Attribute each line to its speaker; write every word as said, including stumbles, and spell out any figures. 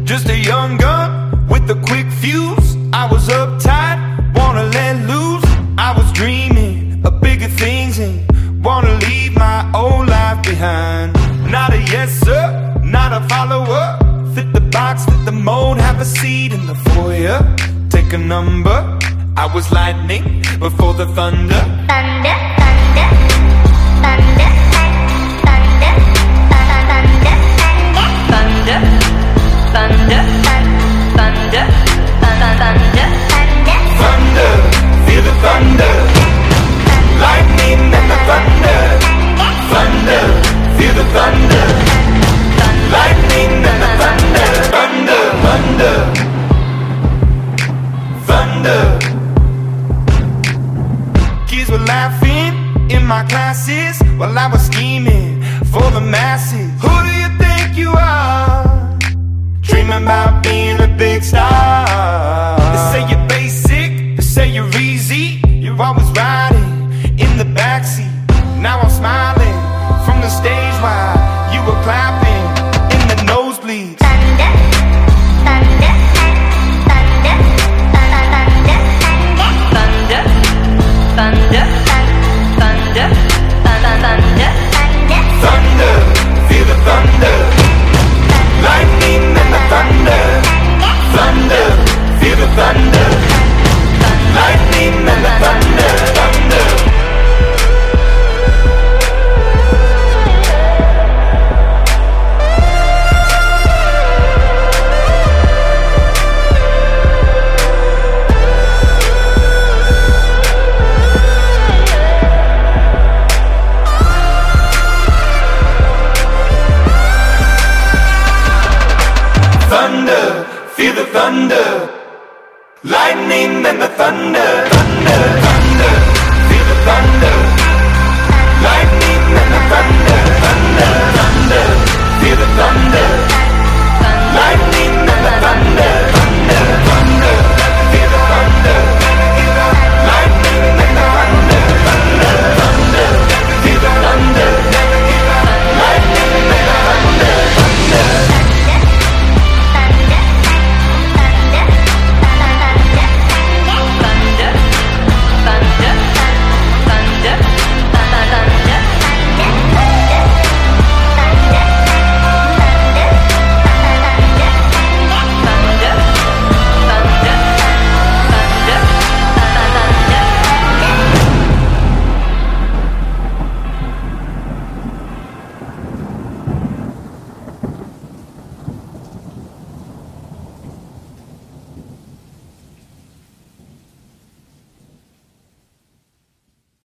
Speaker 1: Just a young gun with a quick fuse. I was uptight, wanna let loose. I was dreaming of bigger things and wanna leave my old life behind. Not a yes sir, not a follower. Fit the box, fit the mold, have a seat in the foyer. Take a number. I was lightning before the thunder.
Speaker 2: Thunder, thunder, thunder, thunder, thunder, thunder, thunder, thunder, thunder, thunder,
Speaker 1: thunder, feel the thunder, lightning and the thunder, thunder, feel the thunder, lightning and the thunder, thunder, thunder, thunder. Kids were laughing in my classes while I was scheming for the masses. Who do you think you are? Dreaming about being a big star. They say you're basic, they say you're easy. You're always riding in the backseat. Now I'm smiling from the stage while you were clapping in the nosebleeds.
Speaker 2: thunder, thunder, thunder, thunder, thunder, thunder, thunder, thunder,
Speaker 1: thunder, feel the thunder, lightning and the thunder, thunder, feel the thunder, lightning and the thunder, thunder. Thunder, feel the thunder, lightning and the thunder, thunder, thunder, feel the thunder, lightning and the thunder, thunder.